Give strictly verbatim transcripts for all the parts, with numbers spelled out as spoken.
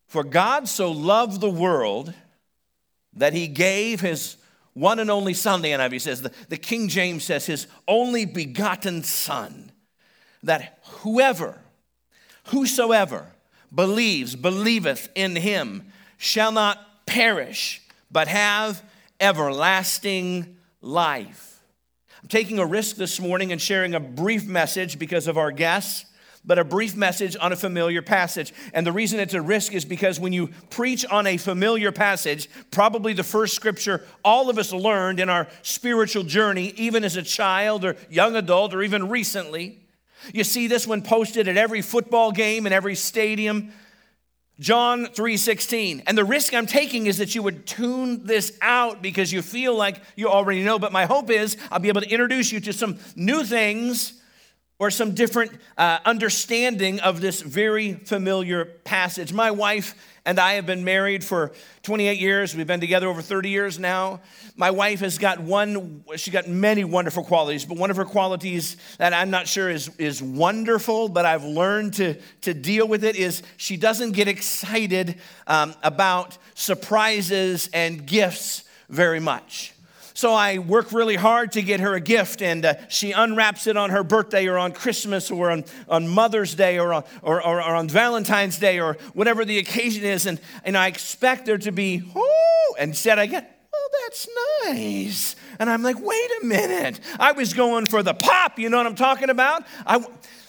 For God so loved the world that he gave his one and only son, the N I V says, the, the King James says, his only begotten son, that whoever, whosoever believes, believeth in him, shall not perish, but have everlasting life. I'm taking a risk this morning and sharing a brief message because of our guests, but a brief message on a familiar passage. And the reason it's a risk is because when you preach on a familiar passage, probably the first scripture all of us learned in our spiritual journey, even as a child or young adult or even recently. You see this one posted at every football game and every stadium. John three sixteen. And the risk I'm taking is that you would tune this out because you feel like you already know. But my hope is I'll be able to introduce you to some new things or some different uh, understanding of this very familiar passage. My wife and I have been married for twenty-eight years. We've been together over thirty years now. My wife has got one, she's got many wonderful qualities, but one of her qualities that I'm not sure is, is wonderful, but I've learned to, to deal with it, is she doesn't get excited um, about surprises and gifts very much. So I work really hard to get her a gift, and uh, she unwraps it on her birthday or on Christmas or on, on Mother's Day or on, or, or, or on Valentine's Day or whatever the occasion is, and, and I expect there to be, oh, and instead I get, oh, that's nice. And I'm like, wait a minute. I was going for the pop, you know what I'm talking about? I,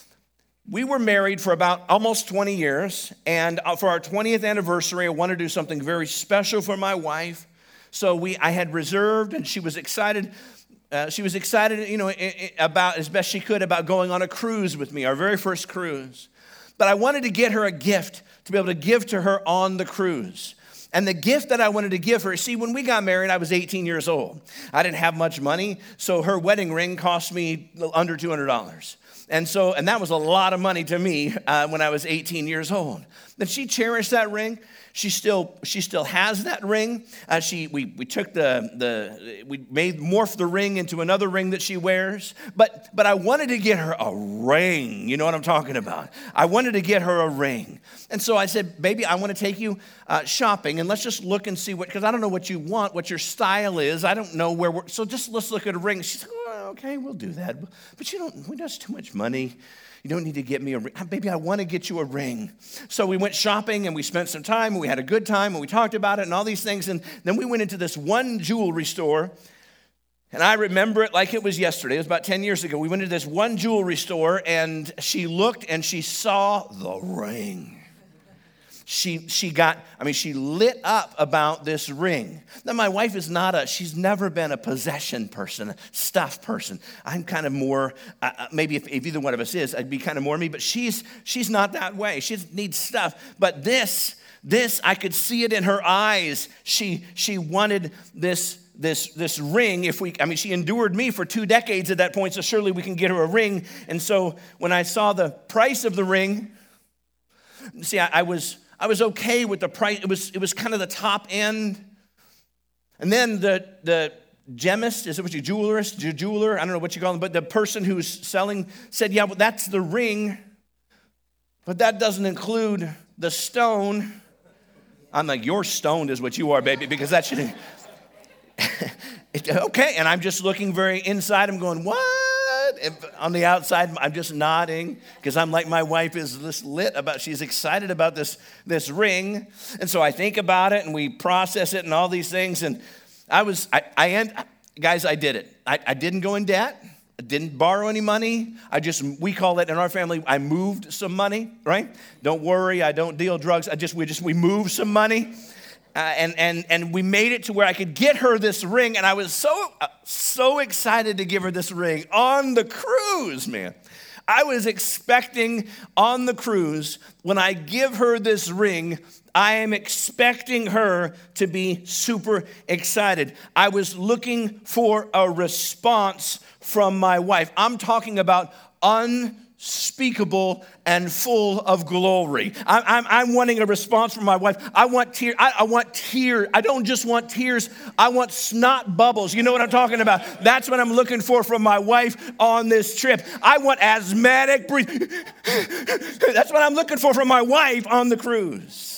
we were married for about almost twenty years, and for our twentieth anniversary, I wanted to do something very special for my wife. So we, I had reserved, and she was excited. Uh, she was excited, you know, about as best she could about going on a cruise with me, our very first cruise. But I wanted to get her a gift to be able to give to her on the cruise. And the gift that I wanted to give her, see, when we got married, I was eighteen years old. I didn't have much money, so her wedding ring cost me under two hundred dollars. And so, and that was a lot of money to me uh, when I was eighteen years old. And she cherished that ring. She still, she still has that ring. Uh, she, we, we took the, the, we made morph the ring into another ring that she wears. But, but I wanted to get her a ring. You know what I'm talking about? I wanted to get her a ring. And so I said, baby, I want to take you uh, shopping, and let's just look and see what, because I don't know what you want, what your style is. I don't know where we're, so just let's look at a ring. She's like, oh, okay, we'll do that. But you don't, we that's too much money. You don't need to get me a ring. Baby, I want to get you a ring. So we went shopping, and we spent some time, and we had a good time, and we talked about it and all these things. And then we went into this one jewelry store, and I remember it like it was yesterday. It was about ten years ago. We went into this one jewelry store, and she looked, and she saw the ring. She she got, I mean, she lit up about this ring. Now, my wife is not a, she's never been a possession person, a stuff person. I'm kind of more, uh, maybe if, if either one of us is, I'd be kind of more me, but she's she's not that way. She needs stuff. But this, this, I could see it in her eyes. She she wanted this this this ring. If we, I mean, she endured me for two decades at that point, so surely we can get her a ring. And so when I saw the price of the ring, see, I, I was, I was okay with the price. It was, it was kind of the top end. And then the, the gemist, is it what you, jewelerist, jeweler, I don't know what you call them, but the person who's selling said, yeah, well, that's the ring, but that doesn't include the stone. I'm like, you're stoned is what you are, baby, because that should, okay. And I'm just looking very inside. I'm going, what? If on the outside, I'm just nodding because I'm like, my wife is just lit about, she's excited about this, this ring. And so I think about it and we process it and all these things. And I was, I, I end, guys, I did it. I, I didn't go in debt. I didn't borrow any money. I just, we call it in our family, I moved some money, right? Don't worry, I don't deal drugs. I just, we just, we moved some money. Uh, and and and we made it to where I could get her this ring, and I was so uh, so excited to give her this ring on the cruise, man. I was expecting on the cruise, when I give her this ring, I am expecting her to be super excited. I was looking for a response from my wife. I'm talking about unspeakable and full of glory. I'm, I'm, I'm wanting a response from my wife. I want tears. I, I want tears. I don't just want tears. I want snot bubbles. You know what I'm talking about? That's what I'm looking for from my wife on this trip. I want asthmatic breathing. That's what I'm looking for from my wife on the cruise.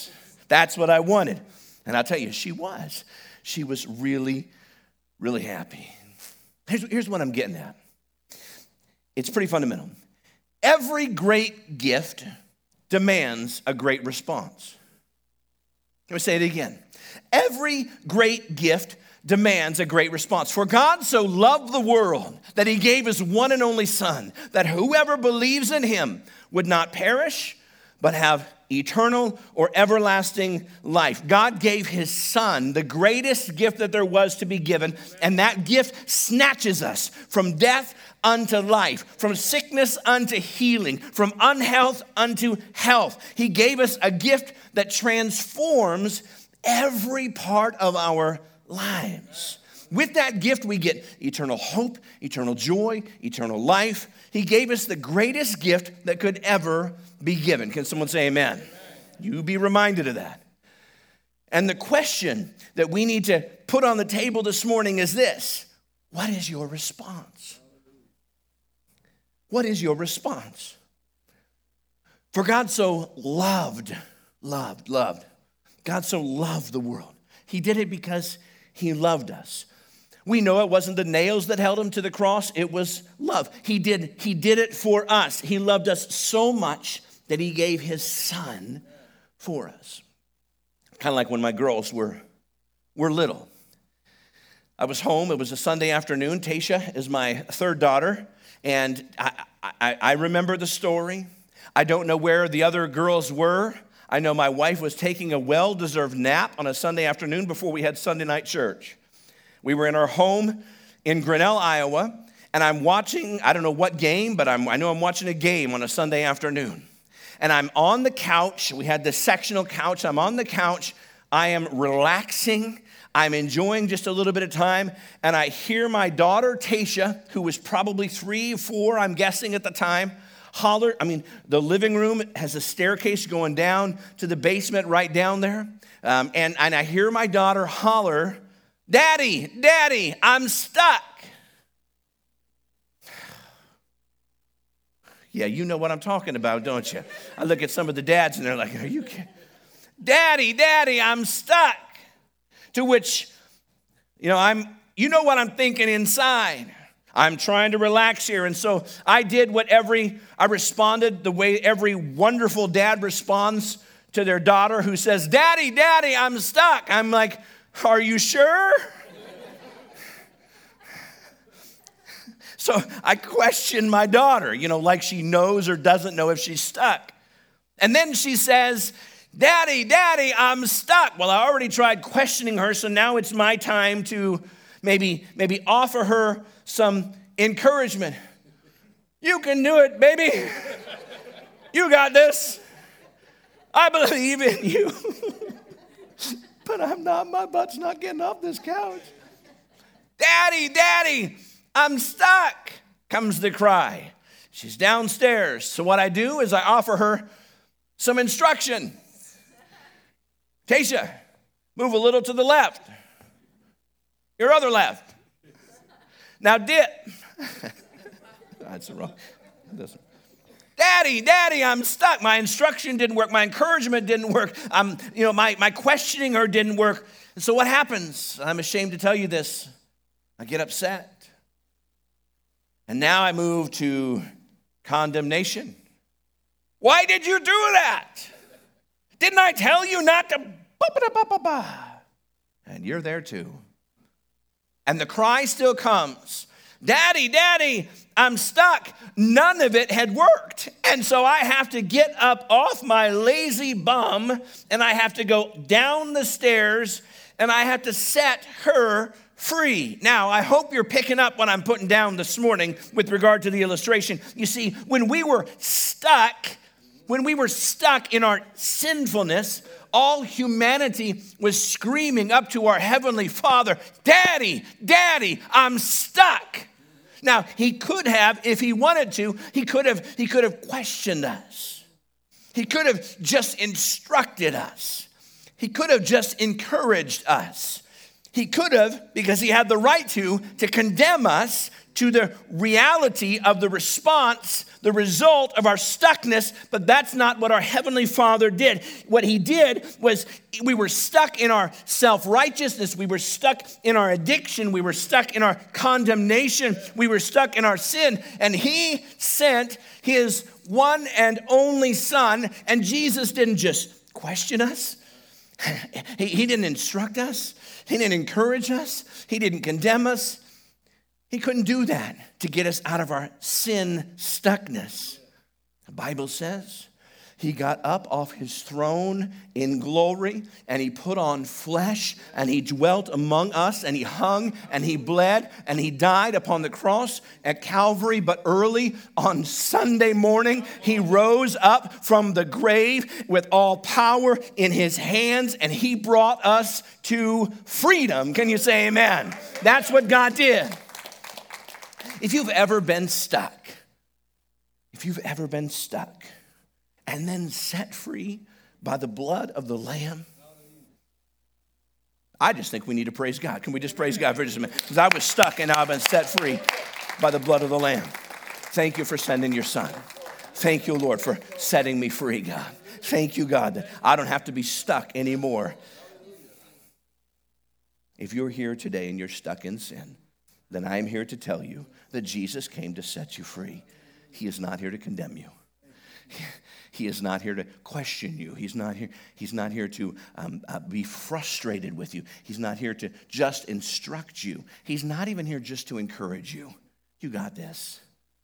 That's what I wanted. And I'll tell you, she was. She was really, really happy. Here's, here's what I'm getting at. It's pretty fundamental. Every great gift demands a great response. Let me say it again. Every great gift demands a great response. For God so loved the world that he gave his one and only Son, that whoever believes in him would not perish, but have eternal or everlasting life. God gave his Son, the greatest gift that there was to be given, and that gift snatches us from death unto life, from sickness unto healing, from unhealth unto health. He gave us a gift that transforms every part of our lives. With that gift, we get eternal hope, eternal joy, eternal life. He gave us the greatest gift that could ever be given. Can someone say amen? Amen? You be reminded of that. And the question that we need to put on the table this morning is this: what is your response? What is your response? For God so loved, loved, loved. God so loved the world. He did it because he loved us. We know it wasn't the nails that held him to the cross. It was love. He did, he did it for us. He loved us so much that he gave his Son for us. Kind of like when my girls were, were little. I was home. It was a Sunday afternoon. Tasha is my third daughter. And I, I, I remember the story. I don't know where the other girls were. I know my wife was taking a well-deserved nap on a Sunday afternoon before we had Sunday night church. We were in our home in Grinnell, Iowa, and I'm watching, I don't know what game, but I'm, I know I'm watching a game on a Sunday afternoon. And I'm on the couch. We had this sectional couch. I'm on the couch. I am relaxing. I'm enjoying just a little bit of time. And I hear my daughter, Tasha, who was probably three, four, I'm guessing at the time, holler. I mean, the living room has a staircase going down to the basement right down there. Um, and, and I hear my daughter holler, "Daddy, Daddy, I'm stuck." Yeah, you know what I'm talking about, don't you? I look at some of the dads and they're like, "Are you kidding? Daddy, Daddy, I'm stuck." To which, you know, I'm, you know what I'm thinking inside. I'm trying to relax here. And so I did what every, I responded the way every wonderful dad responds to their daughter who says, "Daddy, Daddy, I'm stuck." I'm like, "Are you sure?" So I question my daughter, you know, like she knows or doesn't know if she's stuck. And then she says, "Daddy, Daddy, I'm stuck." Well, I already tried questioning her, so now it's my time to maybe, maybe offer her some encouragement. "You can do it, baby. You got this. I believe in you." But I'm not, my butt's not getting off this couch. "Daddy, Daddy, I'm stuck," comes the cry. She's downstairs. So what I do is I offer her some instruction. "Tasha, move a little to the left. Your other left. Now dip." That's the wrong. That's "Daddy, Daddy, I'm stuck." My instruction didn't work. My encouragement didn't work. Um, you know, my, my questioning her didn't work. And so what happens? I'm ashamed to tell you this. I get upset. And now I move to condemnation. "Why did you do that? Didn't I tell you not to?" And you're there too. And the cry still comes. "Daddy, Daddy, I'm stuck." None of it had worked. And so I have to get up off my lazy bum and I have to go down the stairs and I have to set her free. Now, I hope you're picking up what I'm putting down this morning with regard to the illustration. You see, when we were stuck, when we were stuck in our sinfulness, all humanity was screaming up to our Heavenly Father, "Daddy, Daddy, I'm stuck." Now, he could have, if he wanted to, he could have, he could have questioned us. He could have just instructed us. He could have just encouraged us. He could have, because he had the right to, to condemn us to the reality of the response, the result of our stuckness, but that's not what our Heavenly Father did. What he did was we were stuck in our self-righteousness, we were stuck in our addiction, we were stuck in our condemnation, we were stuck in our sin, and he sent his one and only Son, and Jesus didn't just question us. He, he didn't instruct us. He didn't encourage us. He didn't condemn us. He couldn't do that to get us out of our sin stuckness. The Bible says he got up off his throne in glory and he put on flesh and he dwelt among us and he hung and he bled and he died upon the cross at Calvary. But early on Sunday morning, he rose up from the grave with all power in his hands and he brought us to freedom. Can you say amen? That's what God did. If you've ever been stuck, if you've ever been stuck and then set free by the blood of the Lamb, I just think we need to praise God. Can we just praise God for just a minute? Because I was stuck and now I've been set free by the blood of the Lamb. Thank you for sending your Son. Thank you, Lord, for setting me free, God. Thank you, God, that I don't have to be stuck anymore. If you're here today and you're stuck in sin, then I am here to tell you that Jesus came to set you free. He is not here to condemn you. He is not here to question you. He's not here, he's not here to um, uh, be frustrated with you. He's not here to just instruct you. He's not even here just to encourage you. You got this.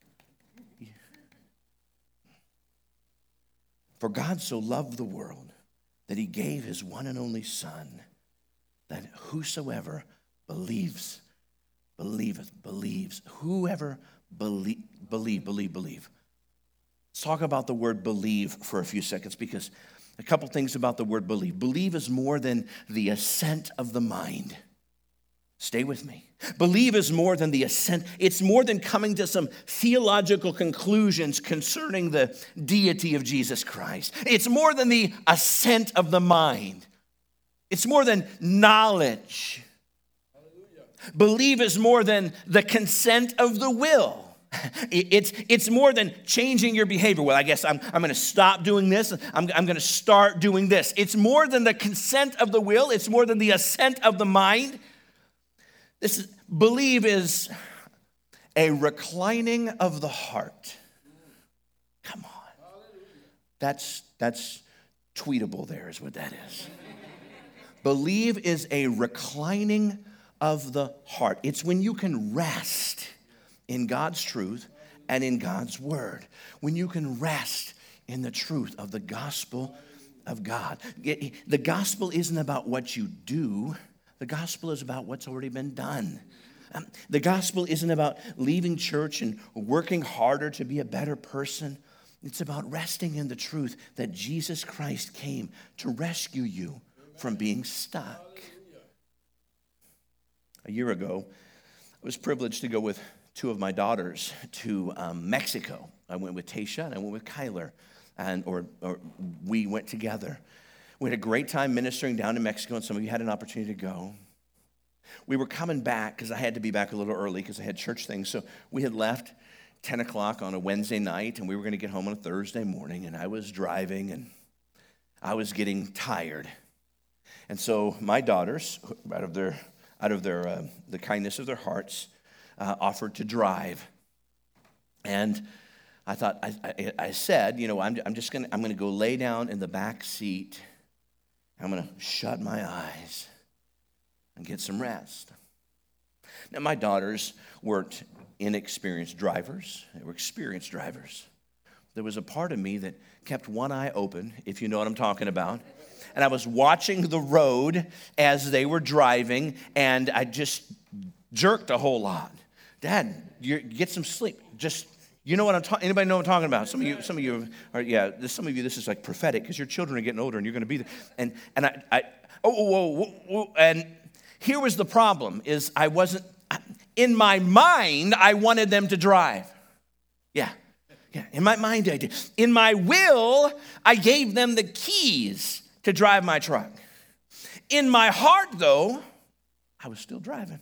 For God so loved the world that he gave his one and only Son, that whosoever believes Believeth, believes. Whoever believe, believe, believe, believe. Let's talk about the word believe for a few seconds because a couple things about the word believe. Believe is more than the assent of the mind. Stay with me. Believe is more than the assent. It's more than coming to some theological conclusions concerning the deity of Jesus Christ. It's more than the assent of the mind. It's more than knowledge. Believe is more than the consent of the will. It's, it's more than changing your behavior. Well, I guess I'm, I'm going to stop doing this. I'm, I'm going to start doing this. It's more than the consent of the will. It's more than the assent of the mind. This is, believe is a reclining of the heart. Come on. That's, that's tweetable there is what that is. Believe is a reclining of the heart. It's when you can rest in God's truth and in God's word. When you can rest in the truth of the gospel of God. The gospel isn't about what you do. The gospel is about what's already been done. Um, the gospel isn't about leaving church and working harder to be a better person. It's about resting in the truth that Jesus Christ came to rescue you from being stuck. A year ago, I was privileged to go with two of my daughters to um, Mexico. I went with Tasha and I went with Kyler, and or, or we went together. We had a great time ministering down in Mexico, and some of you had an opportunity to go. We were coming back because I had to be back a little early because I had church things. So we had left ten o'clock on a Wednesday night, and we were going to get home on a Thursday morning, and I was driving, and I was getting tired. And so my daughters, out of their out of their uh, the kindness of their hearts, uh, offered to drive. And I thought, I, I, I said, you know, I'm, I'm just gonna, I'm gonna go lay down in the back seat. I'm gonna shut my eyes and get some rest. Now, my daughters weren't inexperienced drivers; they were experienced drivers. There was a part of me that kept one eye open, if you know what I'm talking about. And I was watching the road as they were driving, and I just jerked a whole lot. Dad, you get some sleep. Just, you know what I'm talking. Anybody know what I'm talking about? Some of you, some of you are, yeah. This, some of you, this is like prophetic because your children are getting older, and you're going to be there. And and I, I oh, whoa, whoa, whoa, and here was the problem: is I wasn't in my mind. I wanted them to drive. Yeah, yeah. In my mind, I did. In my will, I gave them the keys to drive my truck. In my heart, though, I was still driving.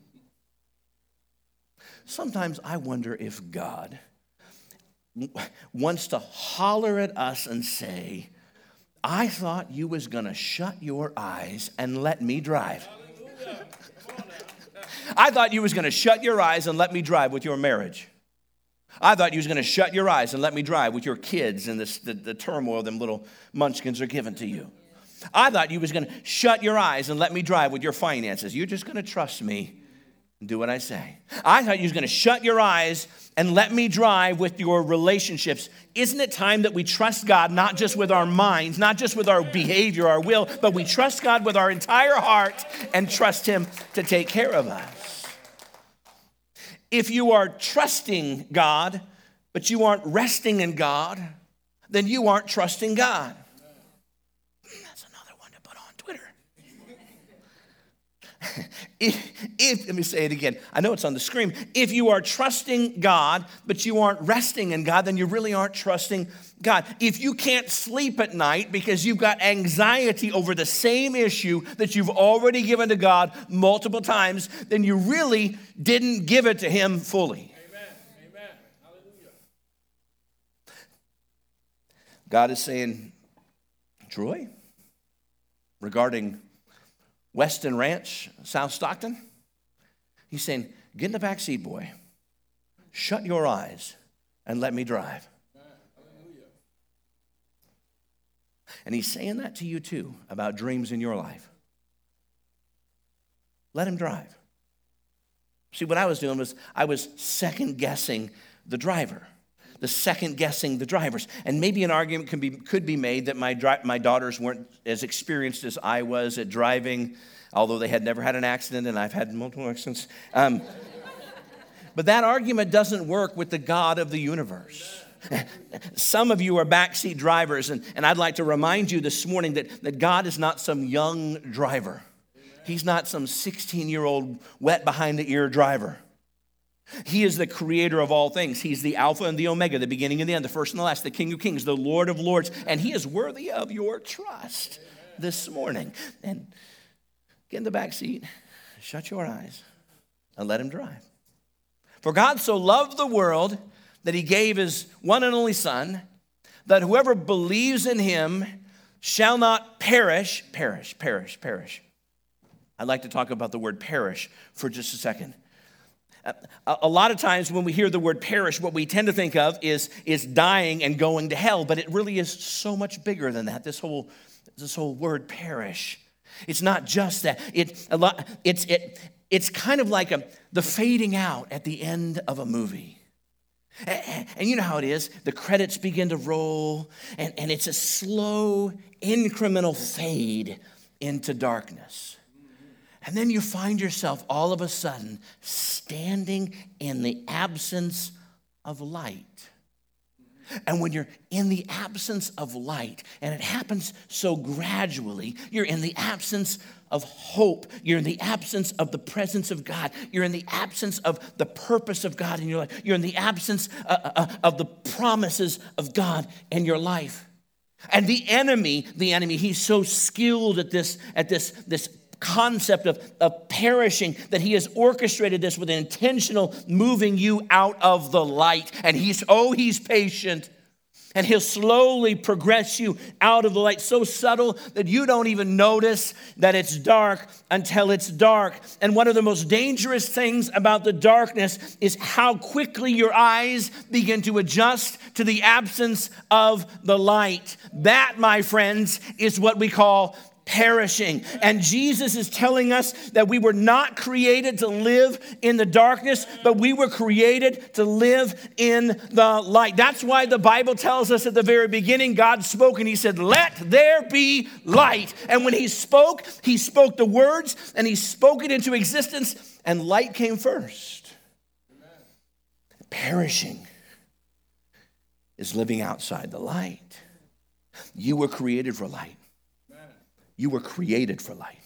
Sometimes I wonder if God wants to holler at us and say, I thought you was going to shut your eyes and let me drive. I thought you was going to shut your eyes and let me drive with your marriage. I thought you was going to shut your eyes and let me drive with your kids and this, the, the turmoil them little munchkins are giving to you. I thought you was going to shut your eyes and let me drive with your finances. You're just going to trust me and do what I say. I thought you was going to shut your eyes and let me drive with your relationships. Isn't it time that we trust God not just with our minds, not just with our behavior, our will, but we trust God with our entire heart and trust Him to take care of us? If you are trusting God, but you aren't resting in God, then you aren't trusting God. That's another one to put on Twitter. if, if, let me say it again. I know it's on the screen. If you are trusting God, but you aren't resting in God, then you really aren't trusting God. If you can't sleep at night because you've got anxiety over the same issue that you've already given to God multiple times, then you really didn't give it to Him fully. Amen. Amen. Hallelujah. God is saying, Troy, regarding Weston Ranch, South Stockton, He's saying, get in the back seat, boy. Shut your eyes and let me drive. And He's saying that to you too about dreams in your life. Let Him drive. See, what I was doing was I was second guessing the driver. The second guessing the drivers. And maybe an argument can be, could be made that my, my daughters weren't as experienced as I was at driving, although they had never had an accident and I've had multiple accidents. Um, but that argument doesn't work with the God of the universe. Some of you are backseat drivers, and, and I'd like to remind you this morning that, that God is not some young driver. He's not some sixteen-year-old wet behind the ear driver. He is the creator of all things. He's the Alpha and the Omega, the beginning and the end, the first and the last, the King of Kings, the Lord of Lords, and He is worthy of your trust this morning. And get in the back seat, shut your eyes, and let Him drive. For God so loved the world that He gave His one and only Son, that whoever believes in Him shall not perish, perish, perish, perish. I'd like to talk about the word perish for just a second. A lot of times when we hear the word perish, what we tend to think of is, is dying and going to hell, but it really is so much bigger than that, this whole, this whole word perish. It's not just that. It, a lot, it's, it, it's kind of like a, the fading out at the end of a movie. And, and you know how it is. The credits begin to roll, and, and it's a slow, incremental fade into darkness. And then you find yourself all of a sudden standing in the absence of light. And when you're in the absence of light, and it happens so gradually, you're in the absence of hope. You're in the absence of the presence of God. You're in the absence of the purpose of God in your life. You're in the absence uh, uh, of the promises of God in your life. And the enemy, the enemy, he's so skilled at this, at this, this concept of, of perishing that he has orchestrated this with an intentional moving you out of the light. And he's, oh, he's patient. And he'll slowly progress you out of the light, so subtle that you don't even notice that it's dark until it's dark. And one of the most dangerous things about the darkness is how quickly your eyes begin to adjust to the absence of the light. That, my friends, is what we call perishing. And Jesus is telling us that we were not created to live in the darkness, but we were created to live in the light. That's why the Bible tells us at the very beginning, God spoke and He said, let there be light. And when He spoke, He spoke the words and He spoke it into existence, and light came first. Amen. Perishing is living outside the light. You were created for light. You were created for light.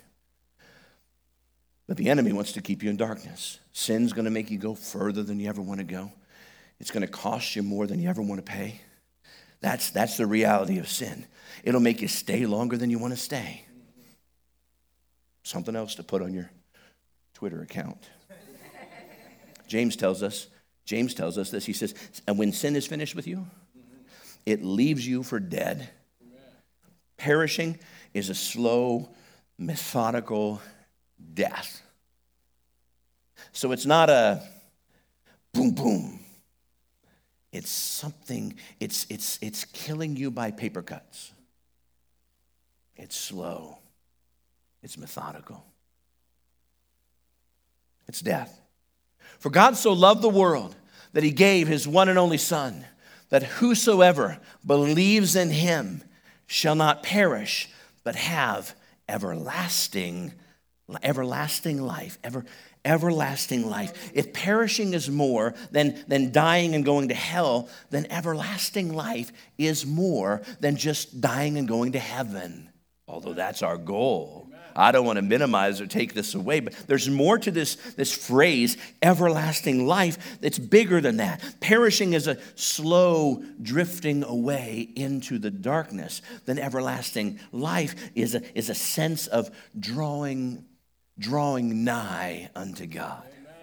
But the enemy wants to keep you in darkness. Sin's going to make you go further than you ever want to go. It's going to cost you more than you ever want to pay. That's, that's the reality of sin. It'll make you stay longer than you want to stay. Something else to put on your Twitter account. James tells us, James tells us this. He says, and when sin is finished with you, it leaves you for dead. Perishing is a slow, methodical death. So it's not a boom, boom. It's something, it's, it's, it's killing you by paper cuts. It's slow. It's methodical. It's death. For God so loved the world that he gave his one and only Son, that whosoever believes in him shall not perish, but have everlasting, everlasting life. Ever, everlasting life. If perishing is more than, than dying and going to hell, then everlasting life is more than just dying and going to heaven. Although that's our goal. I don't want to minimize or take this away, but there's more to this, this phrase, everlasting life, that's bigger than that. Perishing is a slow drifting away into the darkness. Then everlasting life is a, is a sense of drawing, drawing nigh unto God.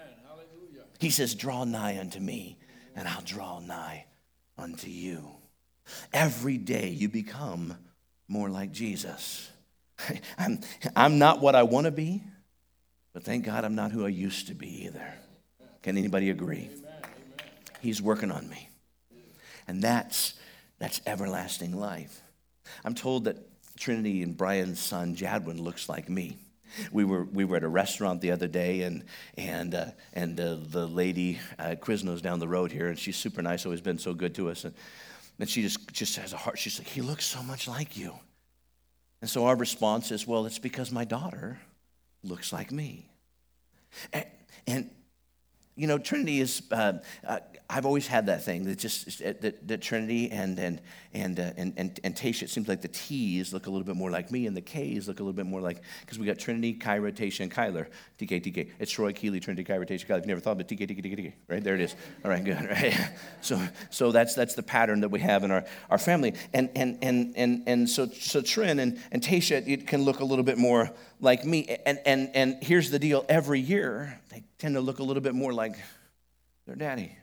He says, draw nigh unto me, and I'll draw nigh unto you. Every day you become more like Jesus. I'm, I'm not what I want to be, but thank God I'm not who I used to be either. Can anybody agree? He's working on me. And that's, that's everlasting life. I'm told that Trinity and Brian's son, Jadwin, looks like me. We were we were at a restaurant the other day, and and uh, and uh, the lady uh, Quiznos down the road here, and she's super nice, always been so good to us, and, and she just, just has a heart. She's like, he looks so much like you. And so our response is, well, it's because my daughter looks like me. And, and you know, Trinity is, uh, uh, I've always had that thing that just, that, that Trinity and and and, uh, and and and Tasha, it seems like the T's look a little bit more like me, and the K's look a little bit more like, because we got Trinity, Kyra, Tasha, and Kyler. T K, T K. It's Troy, Keeley, Trinity, Kyra, Tasha, Kyler. If you never thought of it, T K, T K, T K, T K. Right, there it is. All right, good. Right. So so that's that's the pattern that we have in our, our family. And and and and and so so Trin and, and Tasha, it can look a little bit more like me. And and and here's the deal: every year they tend to look a little bit more like their daddy.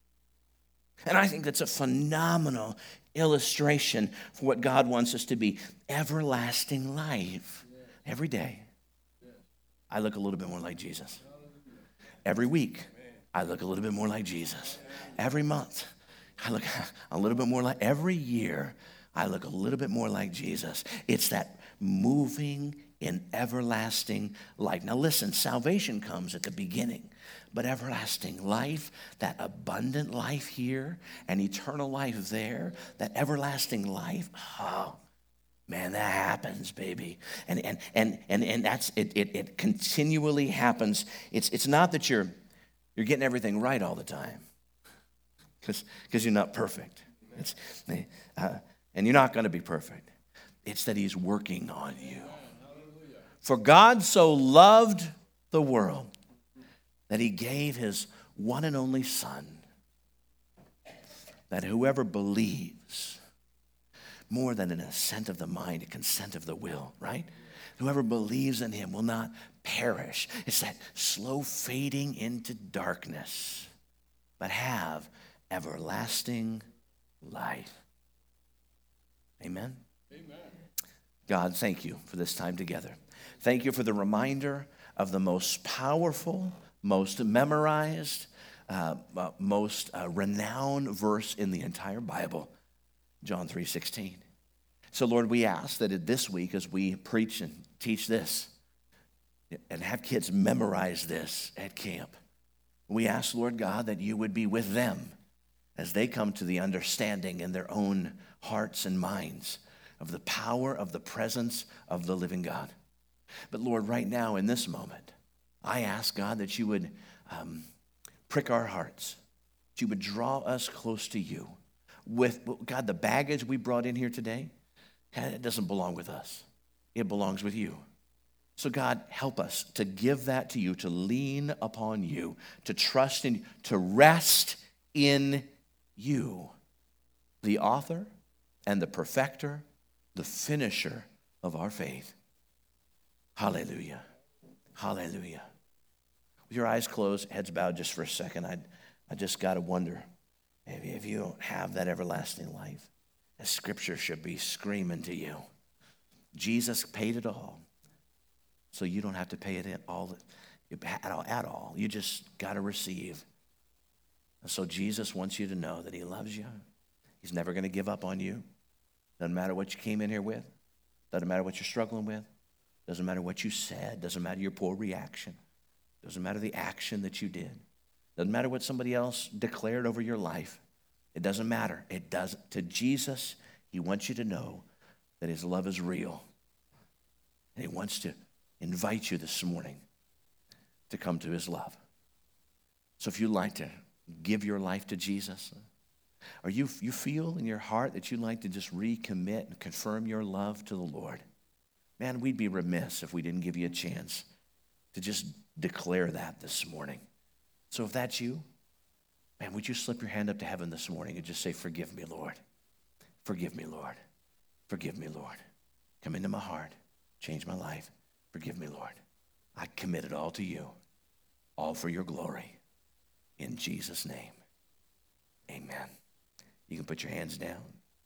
And I think that's a phenomenal illustration for what God wants us to be. Everlasting life. Every day, I look a little bit more like Jesus. Every week, I look a little bit more like Jesus. Every month, I look a little bit more like, every year, I look a little bit more like Jesus. It's that moving in everlasting life. Now listen, salvation comes at the beginning, but everlasting life, that abundant life here and eternal life there, that everlasting life, oh, man, that happens, baby. And and and and, and that's it, it it continually happens. It's it's not that you're you're getting everything right all the time. Because because you're not perfect. It's uh, and you're not going to be perfect. It's that he's working on you. For God so loved the world that he gave his one and only Son, that whoever believes, more than an assent of the mind, a consent of the will, right? Whoever believes in him will not perish. It's that slow fading into darkness, but have everlasting life. Amen? Amen. God, thank you for this time together. Thank you for the reminder of the most powerful, most memorized, uh, uh, most uh, renowned verse in the entire Bible, John three sixteen. So, Lord, we ask that this week as we preach and teach this and have kids memorize this at camp, we ask, Lord God, that you would be with them as they come to the understanding in their own hearts and minds of the power of the presence of the living God. But Lord, right now in this moment, I ask, God, that you would um, prick our hearts, that you would draw us close to you. With, God, the baggage we brought in here today, it doesn't belong with us. It belongs with you. So God, help us to give that to you, to lean upon you, to trust in, to rest in you, the author and the perfecter, the finisher of our faith. Hallelujah. Hallelujah. With your eyes closed, heads bowed just for a second, I, I just got to wonder, maybe if you don't have that everlasting life, as Scripture should be screaming to you. Jesus paid it all, so you don't have to pay it in all at all. At all. You just got to receive. And so Jesus wants you to know that he loves you. He's never going to give up on you. Doesn't matter what you came in here with. Doesn't matter what you're struggling with. Doesn't matter what you said. Doesn't matter your poor reaction. Doesn't matter the action that you did. Doesn't matter what somebody else declared over your life. It doesn't matter. It doesn't. To Jesus, he wants you to know that his love is real. And he wants to invite you this morning to come to his love. So if you'd like to give your life to Jesus, or you, you feel in your heart that you'd like to just recommit and confirm your love to the Lord, man, we'd be remiss if we didn't give you a chance to just declare that this morning. So if that's you, man, would you slip your hand up to heaven this morning and just say, forgive me, Lord. Forgive me, Lord. Forgive me, Lord. Come into my heart. Change my life. Forgive me, Lord. I commit it all to you, all for your glory. In Jesus' name, amen. You can put your hands down.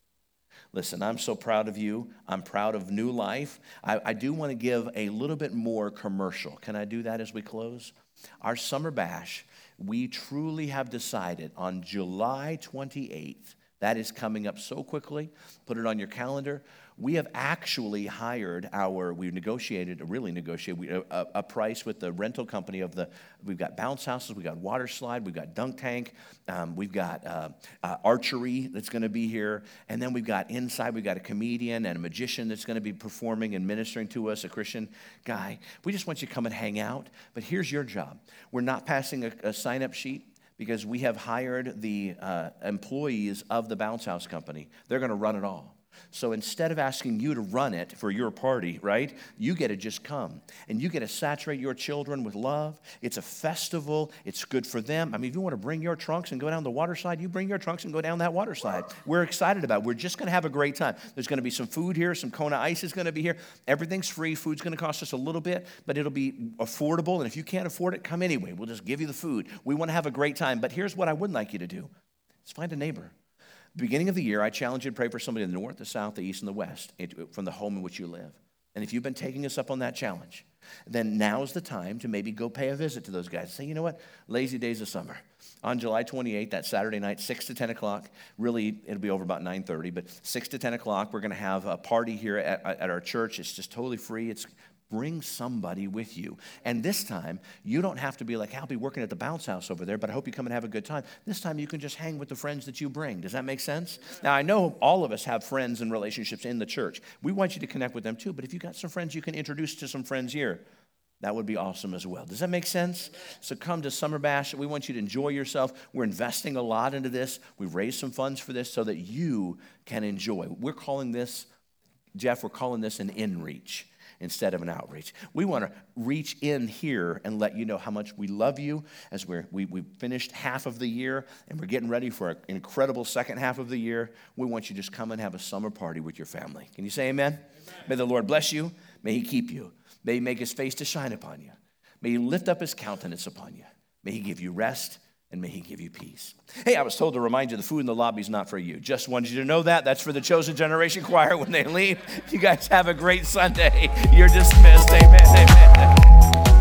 Listen, I'm so proud of you. I'm proud of New Life. I, I do want to give a little bit more commercial. Can I do that as we close? Our Summer Bash, we truly have decided on July twenty-eighth. That is coming up so quickly. Put it on your calendar. We have actually hired our, we negotiated, really negotiated a, a price with the rental company of the, we've got bounce houses, we've got water slide, we've got dunk tank, um, we've got uh, uh, archery that's going to be here, and then we've got inside, we've got a comedian and a magician that's going to be performing and ministering to us, a Christian guy. We just want you to come and hang out, but here's your job. We're not passing a, a sign-up sheet, because we have hired the uh, employees of the bounce house company. They're going to run it all. So instead of asking you to run it for your party, right, you get to just come. And you get to saturate your children with love. It's a festival. It's good for them. I mean, if you want to bring your trunks and go down the water slide, you bring your trunks and go down that water slide. We're excited about it. We're just going to have a great time. There's going to be some food here. Some Kona Ice is going to be here. Everything's free. Food's going to cost us a little bit, but it'll be affordable. And if you can't afford it, come anyway. We'll just give you the food. We want to have a great time. But here's what I would like you to do. Is find a neighbor. Beginning of the year, I challenge you to pray for somebody in the north, the south, the east, and the west from the home in which you live. And if you've been taking us up on that challenge, then now's the time to maybe go pay a visit to those guys. Say, you know what? Lazy days of summer. On July twenty-eighth, that Saturday night, six to ten o'clock, really, it'll be over about nine thirty, but six to ten o'clock, we're going to have a party here at, at our church. It's just totally free. It's Bring somebody with you. And this time, you don't have to be like, I'll be working at the bounce house over there, but I hope you come and have a good time. This time, you can just hang with the friends that you bring. Does that make sense? Now, I know all of us have friends and relationships in the church. We want you to connect with them too, but if you got some friends you can introduce to some friends here, that would be awesome as well. Does that make sense? So come to Summer Bash. We want you to enjoy yourself. We're investing a lot into this. We've raised some funds for this so that you can enjoy. We're calling this, Jeff, we're calling this an in-reach instead of an outreach. We want to reach in here and let you know how much we love you as we're, we, we finished half of the year and we're getting ready for an incredible second half of the year. We want you to just come and have a summer party with your family. Can you say amen? Amen. May the Lord bless you. May he keep you. May he make his face to shine upon you. May he lift up his countenance upon you. May he give you rest, and may he give you peace. Hey, I was told to remind you the food in the lobby is not for you. Just wanted you to know that. That's for the Chosen Generation Choir when they leave. You guys have a great Sunday. You're dismissed. Amen. Amen.